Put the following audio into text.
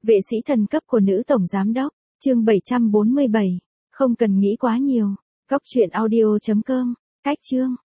Vệ sĩ thần cấp của nữ tổng giám đốc, chương 747. Không cần nghĩ quá nhiều. Cóc truyện audio.com, cách chương.